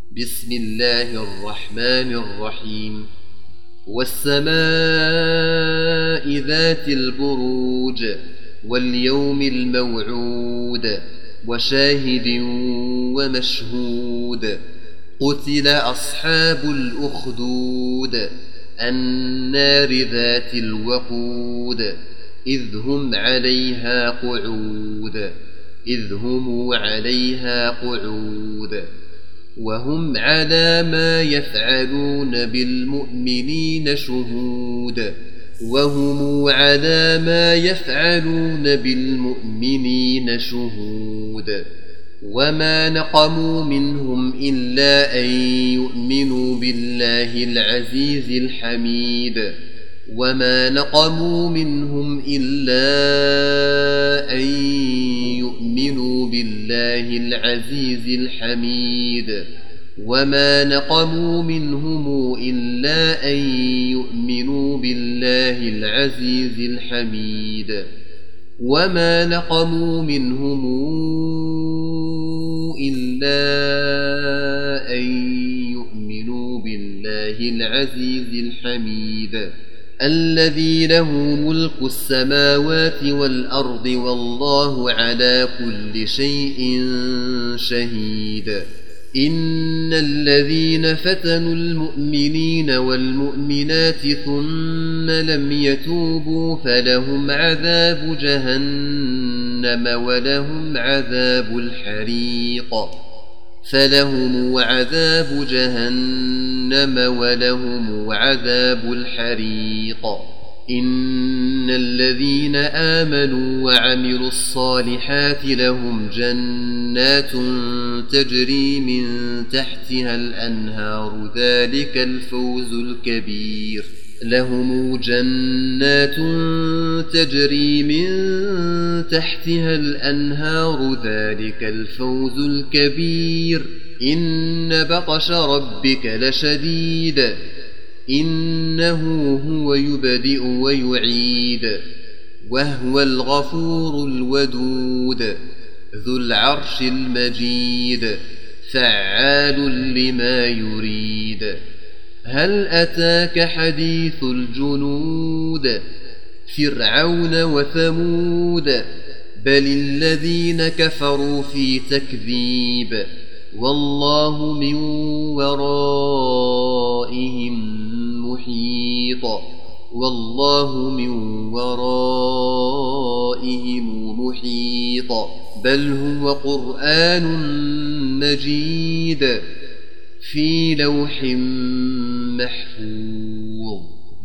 بسم الله الرحمن الرحيم. والسماء ذات البروج واليوم الموعود وشاهد ومشهود. قتل أصحاب الأخدود النار ذات الوقود إذ هم عليها قعود وهم على ما يفعلون بالمؤمنين شهود. وما نقموا منهم إلا أن يؤمنوا بالله العزيز الحميد. الذي له ملك السماوات والأرض والله على كل شيء شهيد. إن الذين فتنوا المؤمنين والمؤمنات ثم لم يتوبوا فلهم عذاب جهنم ولهم عذاب الحريق. إن الذين آمنوا وعملوا الصالحات لهم جنات تجري من تحتها الأنهار ذلك الفوز الكبير. إن بطش ربك لشديد إنه هو يبدئ ويعيد وهو الغفور الودود ذو العرش المجيد فعال لما يريد. هل أتاك حديث الجنود فرعون وثمود بل الذين كفروا في تكذيب والله من ورائهم محيط. بل هو قرآن مجيد في لوح محفوظ.